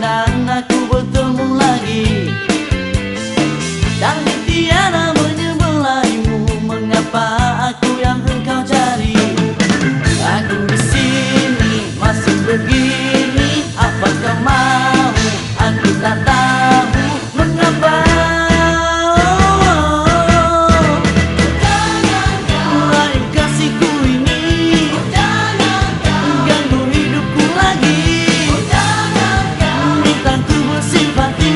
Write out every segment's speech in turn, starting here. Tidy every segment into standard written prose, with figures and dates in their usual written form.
dan aku bertemu lagi. Dan tiada menyebelahmu, mengapa aku yang engkau cari? Aku di sini masih begini, apakah mau? Aku tak tahu mengapa. Rayu kasihku ini, ganggu hidupku lagi. Minta ku bersimpati,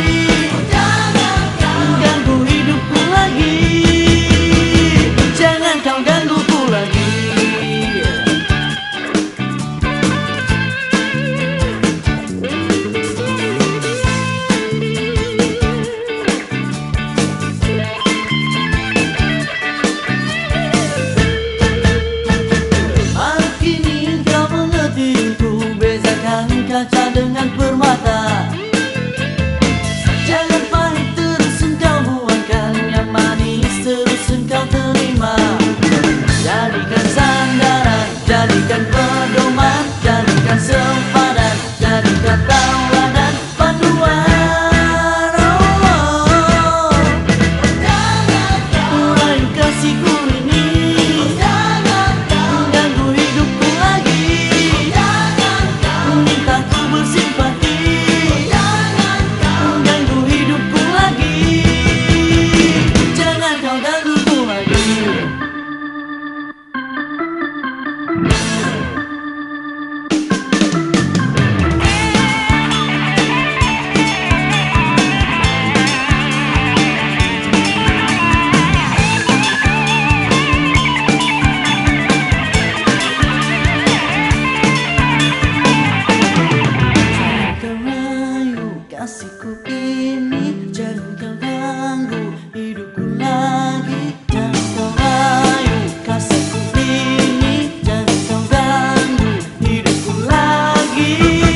ganggu hidupku lagi. Jangan kau gangguku lagi. Kaca dengan permata, jangan pahit terus engkau buangkan, yang manis terus engkau terima. Jadikan sandaran, jadikan pedoman, jadikan sempadan, jadikan tauladan panduan. Oh, rayu kasihku ini, ganggu hidupku lagi. Minta ku bersimpati, ganggu hidupku lagi. Jangan kau gangguku lagi. Kasihku ini, jangan kau ganggu hidupku lagi. Jangan kau rayu kasihku ini, jangan kau ganggu hidupku lagi.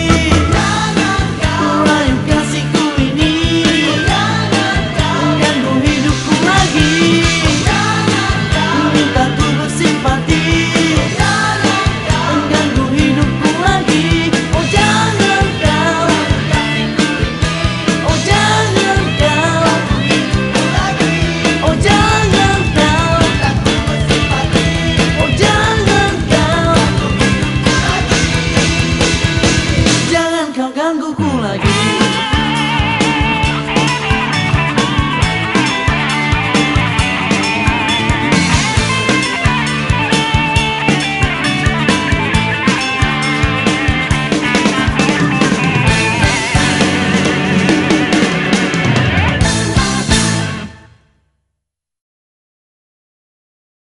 Rayu kasihku ini, ganggu hidupku lagi. Minta ku bersimpati, ganggu hidupku lagi. Oh jangan kau, oh jangan kau, oh jangan kau, oh jangan kau, jangan kau gangguku lagi.